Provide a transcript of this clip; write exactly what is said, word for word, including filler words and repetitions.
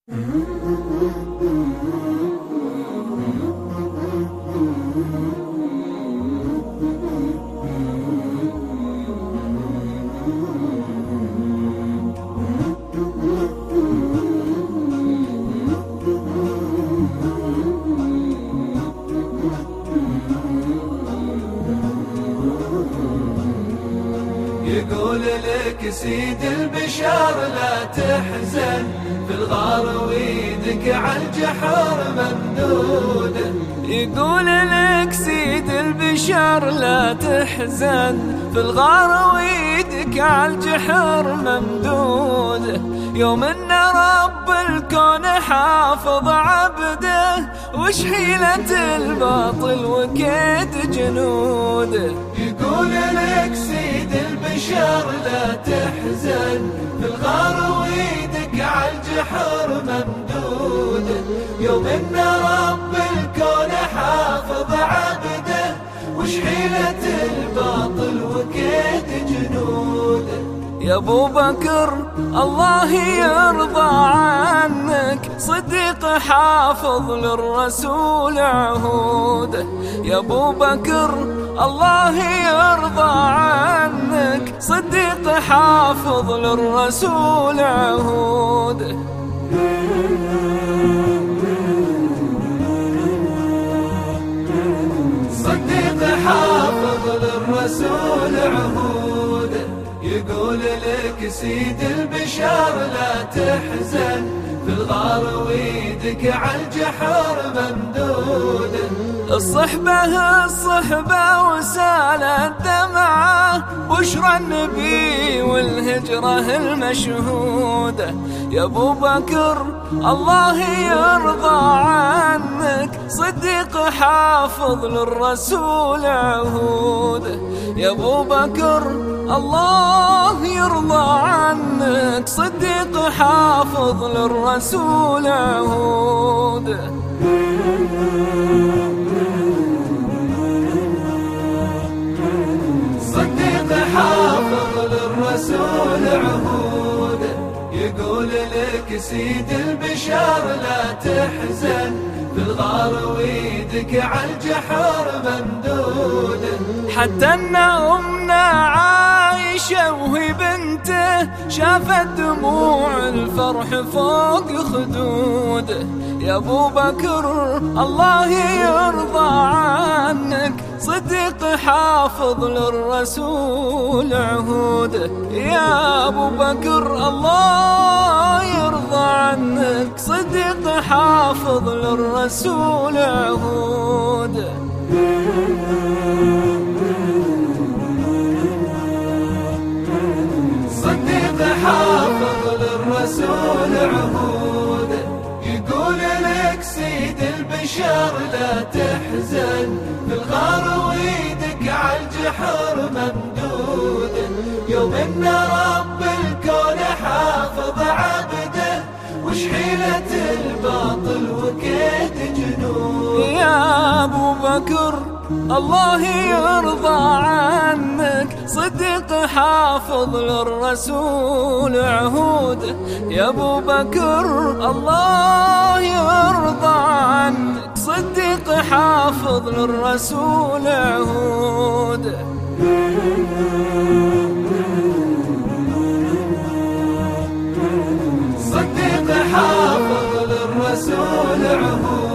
يقول لك سيد البشر لا تحزن، في الغار ويدك عالجحر ممدودة. يقول لك سيد البشر لا تحزن، في الغار ويدك عالجحر ممدودة. يوم ان رب الكون حافظ عبده، وش حيلة الباطل وكيد جنوده. يقول لك سيد البشر لا تحزن، في الغار ويدك عالجحر ممدودة. يوم ان رب الكون حافظ عبده، وش حيلة الباطل وكيد جنوده. يا ابو بكر الله يرضى عنك، صديق حافظ للرسول عهوده. يا ابو بكر الله يرضى عنك، صديق حافظ للرسول عهوده. صديق حافظ للرسول عهوده. يقول لك سيد البشر لا تحزن، في الغار ويدك عالجحر ممدودة. الصحبة الصحبة وسالت دمعة، بشرى النبي والهجرة المشهودة. يا ابو بكر الله يرضى عنك، صديق حافظ للرسول عهوده. يا ابو بكر الله يرضى عنك، صديق حافظ للرسول عهوده. صديق حافظ للرسول عهوده. يقول لك سيد البشر لا تحزن، في الغار ويدك عالجحر ممدودة. حتى ان امنا عايشة وهي بنته، شافت دموع الفرح فوق خدوده. يا ابو بكر الله يرضى عنك، صديق حافظ للرسول عهوده. يا ابو بكر الله يرضى عنك، صديق حافظ للرسول عهوده. صديق حافظ للرسول عهوده. يقول لك سيد البشر لا تحزن، في الغار ويدك عالجحر ممدودة. يوم ان رب الكون حافظ عبده، وش حيلة الباطل وكيد جنوده. يا ابو بكر الله يرضى عنك، صديق حافظ للرسول عهوده. يا ابو بكر الله يرضى عنك، صديق حافظ للرسول عهوده. صديق حافظ للرسول عهوده.